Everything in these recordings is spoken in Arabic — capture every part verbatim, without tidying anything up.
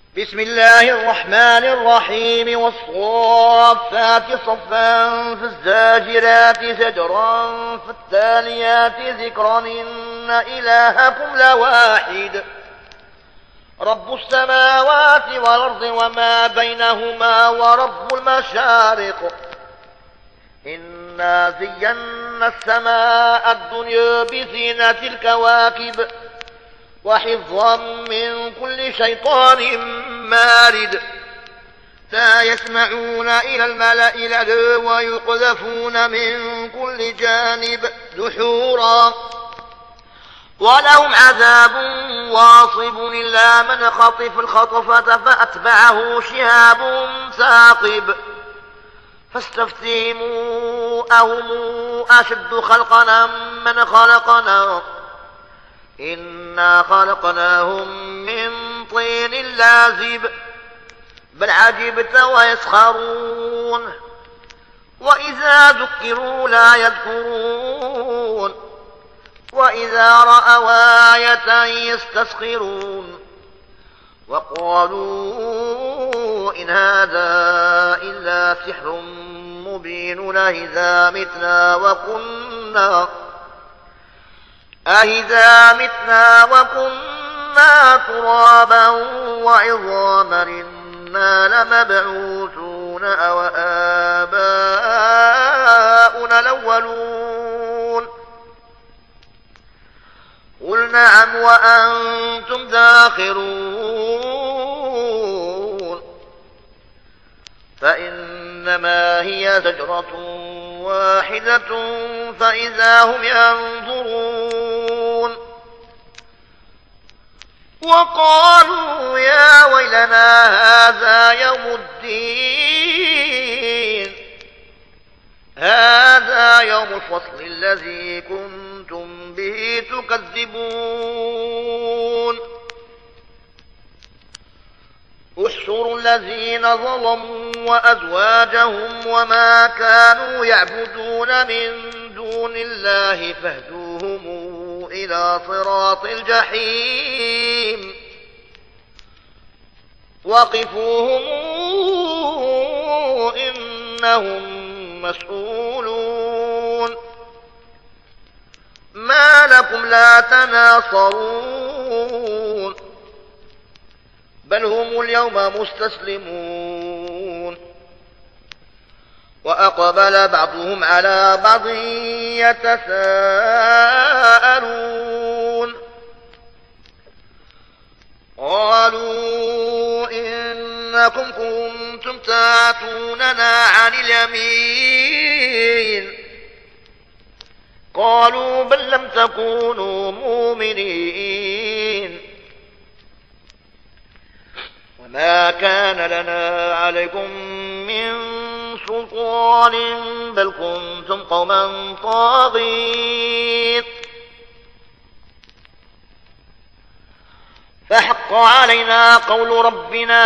بسم الله الرحمن الرحيم والصافات صفا فالزاجرات زجرا فالتاليات ذكرا إن إلهكم لواحد رب السماوات والأرض وما بينهما ورب المشارق إنا زينا السماء الدنيا بزينة الكواكب وحفظا من كل شيطان مارد لا يسمعون إلى الملأ الأعلى ويقذفون من كل جانب دحورا ولهم عذاب واصب إلا من خطف الخطفة فأتبعه شهاب ثاقب فاستفتهموا أهم أشد خلقنا من خلقنا إنا خلقناهم من طين لازب بل عجبت ويسخرون وإذا ذكروا لا يذكرون وإذا رأوا آية يستسخرون وقالوا إن هذا إلا سحر مبين أإذا متنا وكنا أإذا متنا وكنا ترابا وعظاما إنا لمبعوثون أو آباؤنا الأولون قل نعم وأنتم داخرون فإنما هي زجرة واحدة فإذا هم ينظرون وقالوا يا ويلنا هذا يوم الدين هذا يوم الفصل الذي كنتم به تكذبون احشروا الذين ظلموا وأزواجهم وما كانوا يعبدون من دون الله فاهدوهم إلى صراط الجحيم وقفوهم إنهم مسؤولون ما لكم لا تناصرون بل هم اليوم مستسلمون وأقبل بعضهم على بعض يتساءلون قالوا إنكم كنتم تاتوننا عن اليمين قالوا بل لم تكونوا مؤمنين وما كان لنا عليكم من سلطان بل كنتم قوما طاغين فحق علينا قول ربنا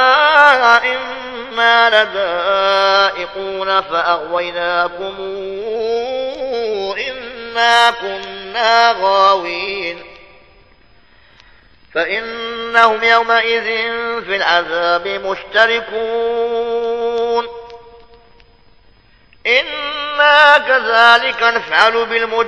إنا لذائقون فأغويناكم إنا كنا غاوين فإنهم يومئذ في العذاب مشتركون إنا كذلك نفعل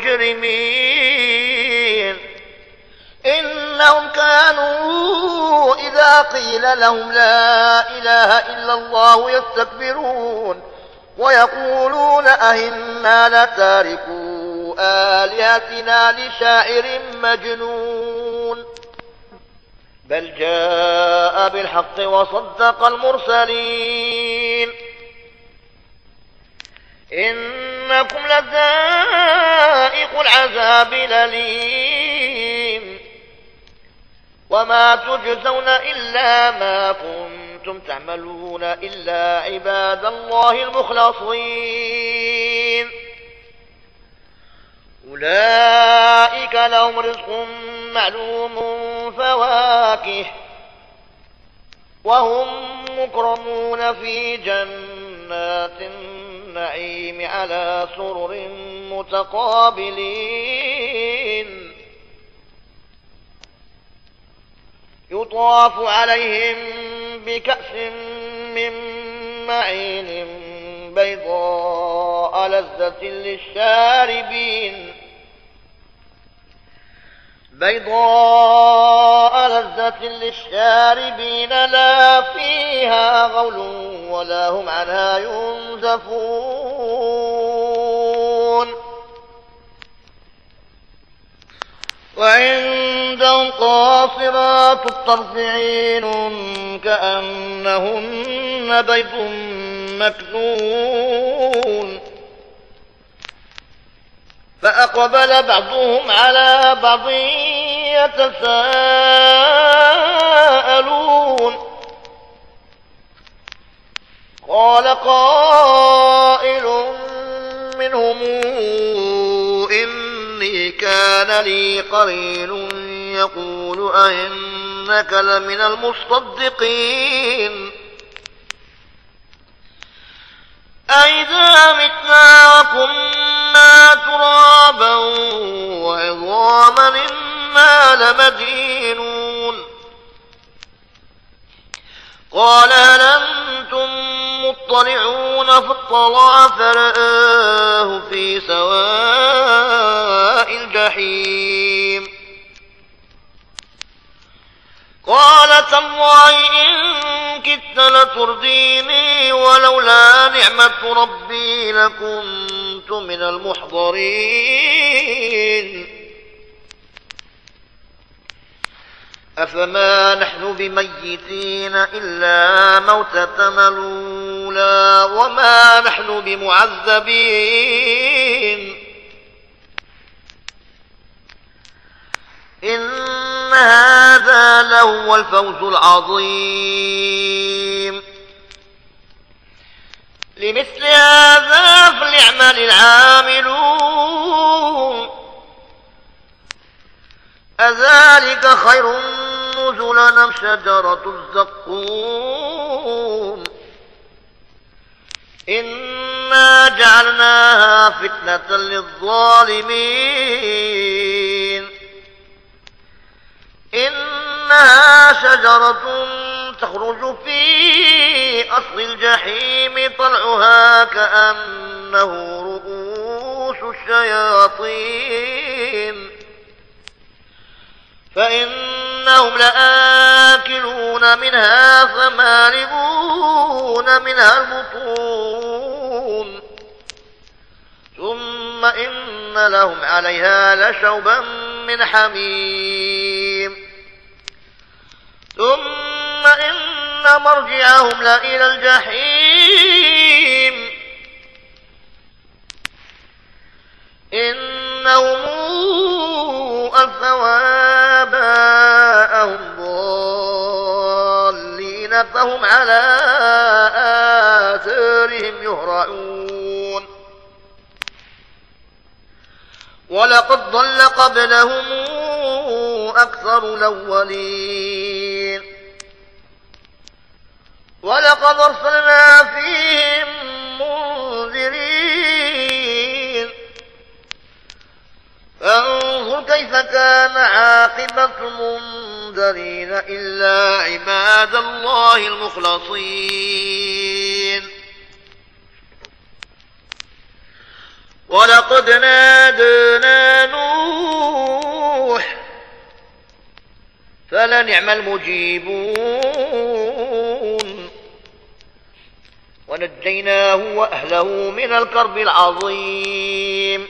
بالمجرمين إنهم كانوا إذا قيل لهم لا إله إلا الله يستكبرون ويقولون أئنا لتاركو آلهتنا لشاعر مجنون بل جاء بالحق وصدق المرسلين إنكم لذائق العذاب الأليم وما تجزون إلا ما كنتم تعملون إلا عباد الله المخلصين أولئك لهم رزق معلوم فواكه وهم مكرمون في جنات النعيم على سرر متقابلين يطاف عليهم بكأس من معين بيضاء لذة للشاربين بيضاء لذة للشاربين لا فيها غول ولا هم عنها ينزفون وعندهم قاصرات الطرف عين كأنهن بيض مكنون فأقبل بعضهم على بعض يتساءلون قال قائل منهم إني كان لي قرين يقول أئنك لمن المصدقين أئذا متنا وكنا ترابا وعظاما إنا لمدينون قال هل أنتم مطلعون فاطلع فرآه في سواء الجحيم قال تالله إن كدت لترديني ولولا نعمة ربي لكنت من المحضرين أفما نحن بميتين إلا موتتنا الأولى وما نحن بمعذبين إن هذا لهو الفوز العظيم لمثل هذا فليعمل العاملون أذلك خير نزلا أم شجرة الزقوم إنا جعلناها فتنة للظالمين إنها شجرة تخرج في أصل الجحيم طلعها كأنه رؤوس الشياطين فإنهم لآكلون منها فمالئون منها البطون ثم إن لهم عليها لشوبا من حميم ثم إن مرجعهم لإلى الجحيم إنهم ألفوا آباءهم ضالين فهم على آثارهم يهرعون ولقد ضل قبلهم أكثر الأولين ولقد أرسلنا فيهم منذرين فانظر كيف كان عاقبة المنذرين إلا عباد الله المخلصين ولقد نادانا نوح فلنعم المجيبون ونجيناه وأهله من الكرب العظيم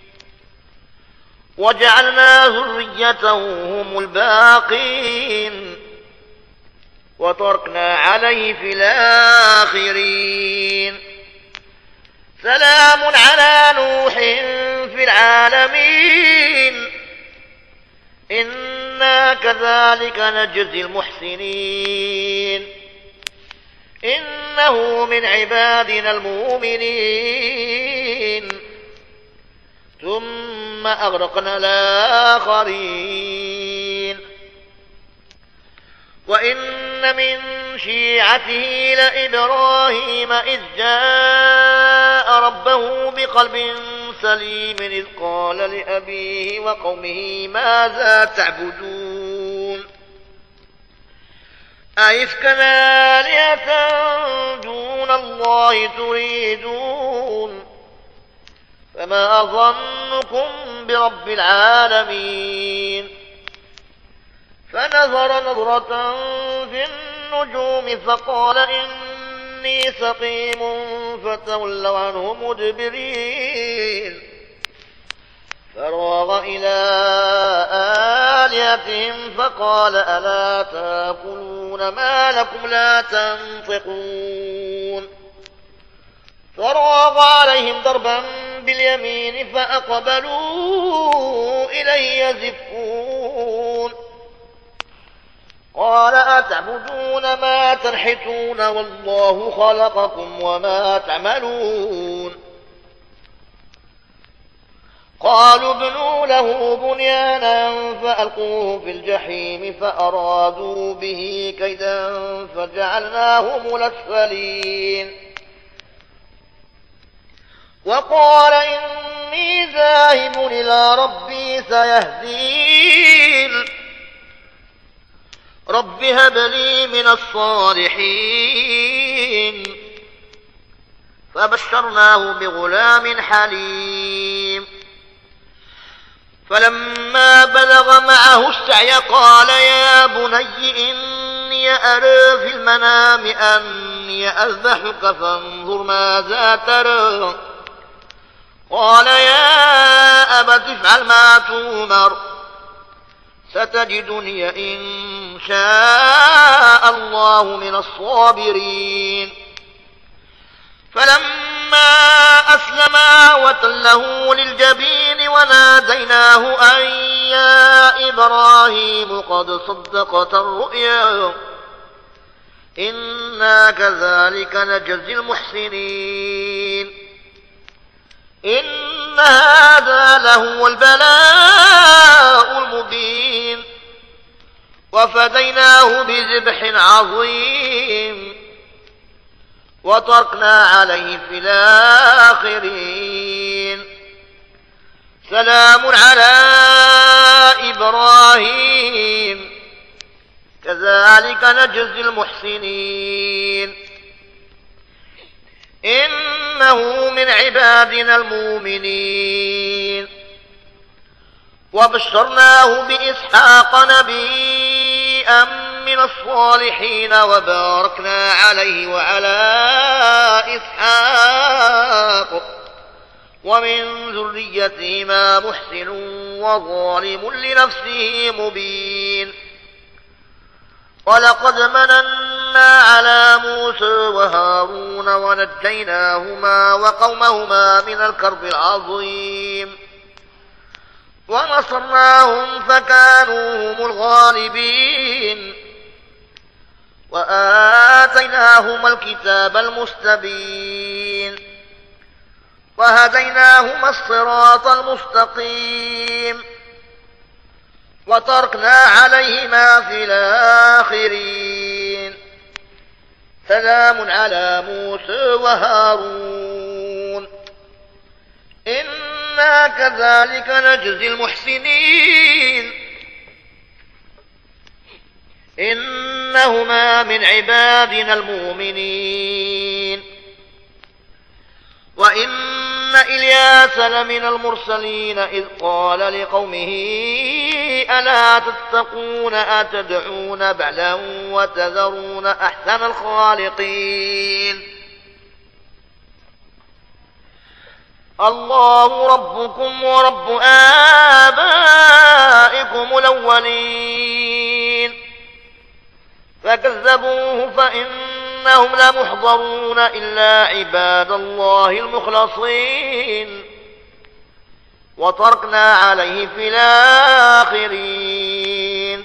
وجعلنا ذريته هم الباقين وتركنا عليه في الآخرين سلام على نوح في العالمين إنا كذلك نجزي المحسنين إنه من عبادنا المؤمنين ثم أغرقنا الآخرين وإن من شيعته لإبراهيم إذ جاء ربه بقلب سليم إذ قال لأبيه وقومه ماذا تعبدون أئفكا آلهة دون الله تريدون فما ظنكم برب العالمين فنظر نظرة في النجوم فقال إني سقيم فتولوا عنه مدبرين فراغ إلى آلهتهم فقال ألا تأكلون ما لكم لا تنطقون فراغ عليهم ضربا باليمين فأقبلوا إليه يزفون قال أتعبدون ما تنحتون والله خلقكم وما تعملون قالوا ابنوا له بنيانا فألقوه في الجحيم فأرادوا به كيدا فجعلناهم الأسفلين وقال إني ذاهب إلى ربي سيهدين رب هب لي من الصالحين فبشرناه بغلام حليم فلما بلغ معه السعي قال يا بني إني أرى في المنام أني أذبحك فانظر ماذا ترى قال يا أبت افعل ما تؤمر ستجدني إن شاء الله من الصابرين فلما أسلما وتله للجبين وناديناه أن يا إبراهيم قد صدقت الرؤيا إنا كذلك نجزي المحسنين إن هذا لهو البلاء المبين وفديناه بذبح عظيم وتركنا عليه في الآخرين سلام على إبراهيم كذلك نجزي المحسنين إنه من عبادنا المؤمنين وبشرناه بإسحاق نبيا من الصالحين وباركنا عليه وعلى إسحاق ومن ذريتهما محسن وظالم لنفسه مبين ولقد مننا على موسى وهارون ونجيناهما وقومهما من الكرب العظيم ونصرناهم فكانوا هم الغالبين وآتيناهما الكتاب المستبين وهديناهما الصراط المستقيم وتركنا عليهما في الآخرين سلام على موسى وهارون إنا كذلك نجزي المحسنين إنهما من عبادنا المؤمنين وإن إلياس لمن المرسلين إذ قال لقومه ألا تتقون أتدعون بعلا وتذرون أحسن الخالقين الله ربكم ورب آبائكم الأولين فكذبوه فإنهم لمحضرون إلا عباد الله المخلصين وتركنا عليه في الآخرين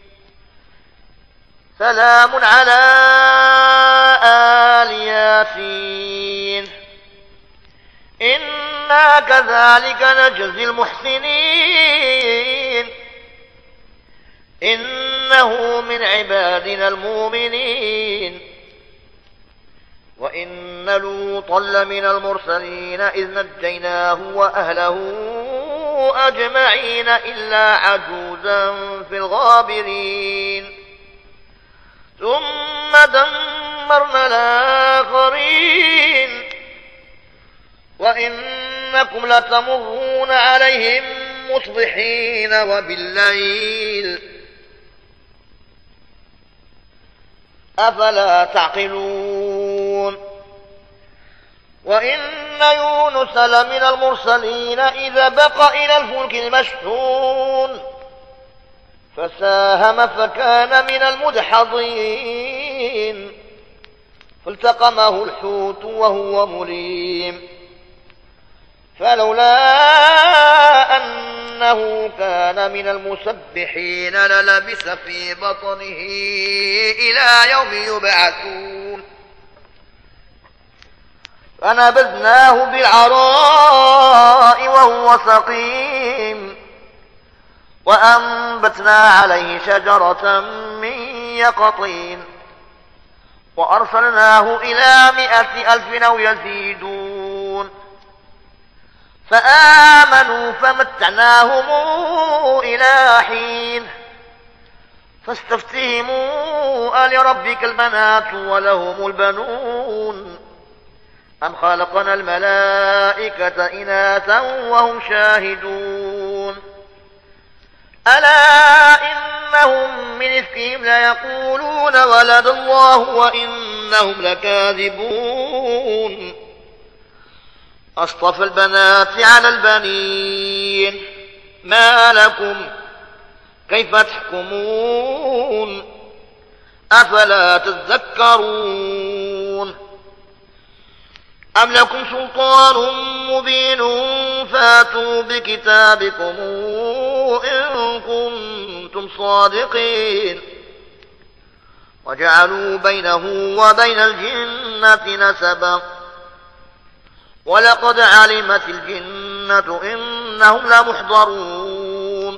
سلام على آل ياسين إنا كذلك نجزي المحسنين إنه من عبادنا المؤمنين وإن لوطا لمن المرسلين إذ نجيناه وأهله أجمعين إلا عجوزا في الغابرين ثم دمرنا الآخرين وإنكم لتمرون عليهم مصبحين وبالليل أفلا تعقلون وإن يونس لمن المرسلين إذا بق إلى الفلك المشحون فساهم فكان من المدحضين فالتقمه الحوت وهو مليم فلولا أنه كان من المسبحين للبث في بطنه إلى يوم يبعثون فنبذناه بالعراء وهو سقيم وأنبتنا عليه شجرة من يقطين وأرسلناه إلى مائة ألف أو يزيدون فآمنوا فمتعناهم إلى حين فاستفتهموا ألربك البنات ولهم البنون أم خلقنا الملائكة إناثا وهم شاهدون ألا إنهم من إفكهم ليقولون ولد الله وإنهم لكاذبون أصطفى البنات على البنين ما لكم كيف تحكمون أفلا تذكرون أم لكم سلطان مبين فاتوا بكتابكم إن كنتم صادقين وجعلوا بينه وبين الجنة نسبا ولقد علمت الجنة إنهم لمحضرون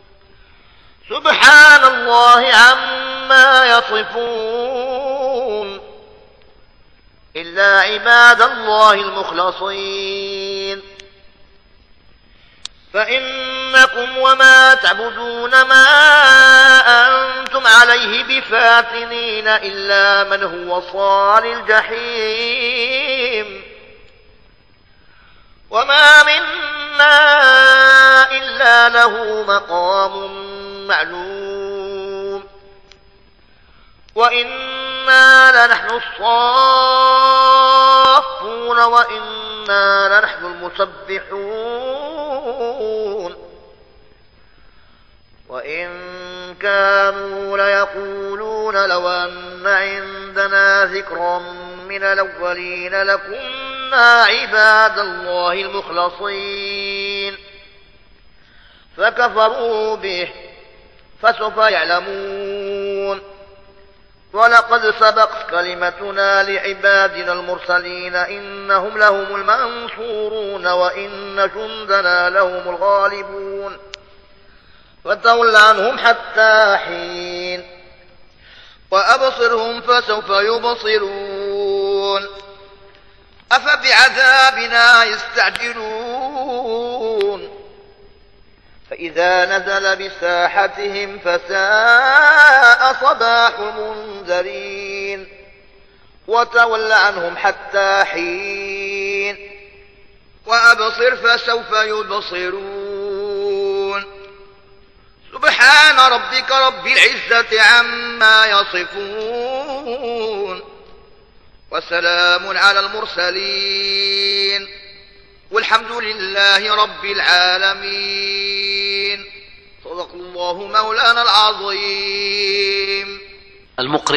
سبحان الله عما يصفون إلا عباد الله المخلصين فإنكم وما تعبدون ما أنتم عليه بفاتنين إلا من هو صال الجحيم وما منا إلا له مقام معلوم وإنا لنحن الصافون وإنا لنحن المسبحون وإن كانوا ليقولون لو أن عندنا ذكرا من الأولين لكنا عباد الله المخلصين فكفروا به فسوف يعلمون ولقد سبقت كلمتنا لعبادنا المرسلين إنهم لهم المنصورون وإن جندنا لهم الغالبون فتول عنهم حتى حين وأبصرهم فسوف يبصرون أفبعذابنا يستعجلون فإذا نزل بساحتهم فساء صباح المنذرين وتول عنهم حتى حين وأبصر فسوف يبصرون سبحان ربك رب العزة عما يصفون وسلام على المرسلين والحمد لله رب العالمين. صدق الله مولانا العظيم. المقرئ